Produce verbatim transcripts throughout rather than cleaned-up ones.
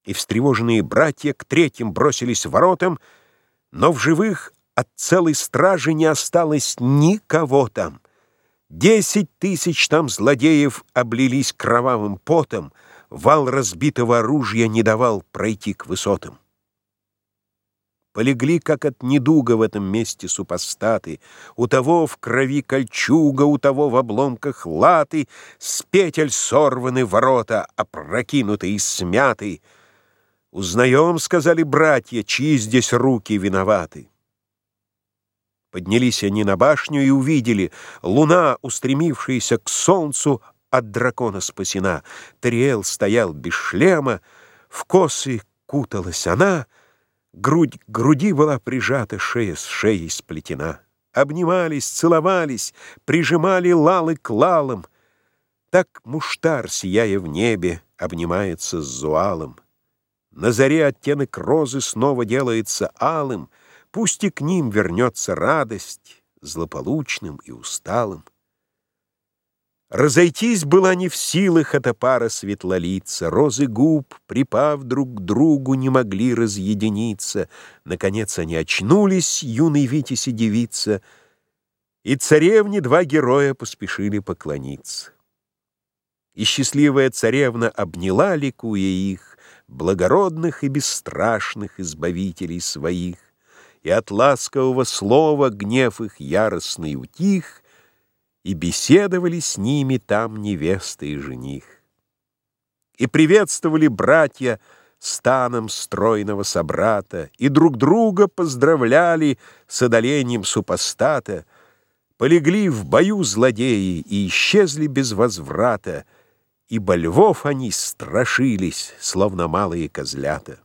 И встревоженные братья к третьим бросились воротам, но в живых от целой стражи не осталось никого там. Десять тысяч там злодеев облились кровавым потом, вал разбитого оружия не давал пройти к высотам. Полегли, как от недуга, в этом месте супостаты. У того в крови кольчуга, у того в обломках латы, с петель сорваны ворота, опрокинуты и смяты. «Узнаем, — сказали братья, — чьи здесь руки виноваты». Поднялись они на башню и увидели: луна, устремившаяся к солнцу, от дракона спасена. Тариэл стоял без шлема, в косы куталась она, грудь к груди была прижата, шея с шеей сплетена. Обнимались, целовались, прижимали лалы к лалам. Так Муштар, сияя в небе, обнимается с Зуалом. На заре оттенок розы снова делается алым, пусть и к ним вернется радость, злополучным и усталым. Разойтись была не в силах эта пара светлолица, розы губ, припав друг к другу, не могли разъединиться. Наконец они очнулись, юный Витязь и девица, и царевне два героя поспешили поклониться. И счастливая царевна обняла, ликуя их, благородных и бесстрашных избавителей своих, и от ласкового слова гнев их яростный утих, и беседовали с ними там невеста и жених. И приветствовали братья станом стройного собрата, и друг друга поздравляли с одолением супостата. Полегли в бою злодеи и исчезли без возврата, ибо львов они страшились, словно малые козлята.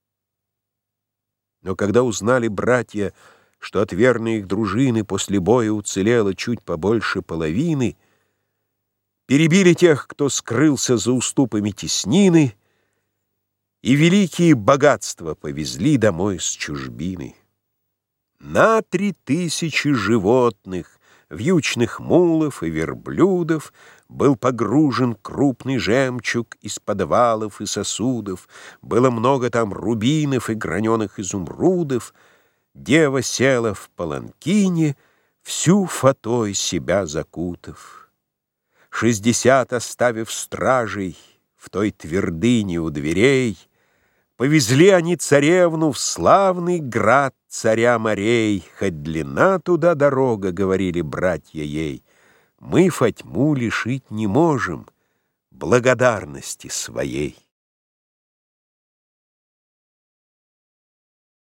Но когда узнали братья, что от верной их дружины после боя уцелело чуть побольше половины, перебили тех, кто скрылся за уступами теснины, и великие богатства повезли домой с чужбины. На три тысячи животных, вьючных мулов и верблюдов, был погружен крупный жемчуг из подвалов и сосудов, было много там рубинов и граненых изумрудов. Дева села в паланкине, всю фатой себя закутав. Шестьдесят оставив стражей в той твердыне у дверей, повезли они царевну в славный град царя морей. Хоть длинна туда дорога, говорили братья ей, мы Фатьму лишить не можем благодарности своей.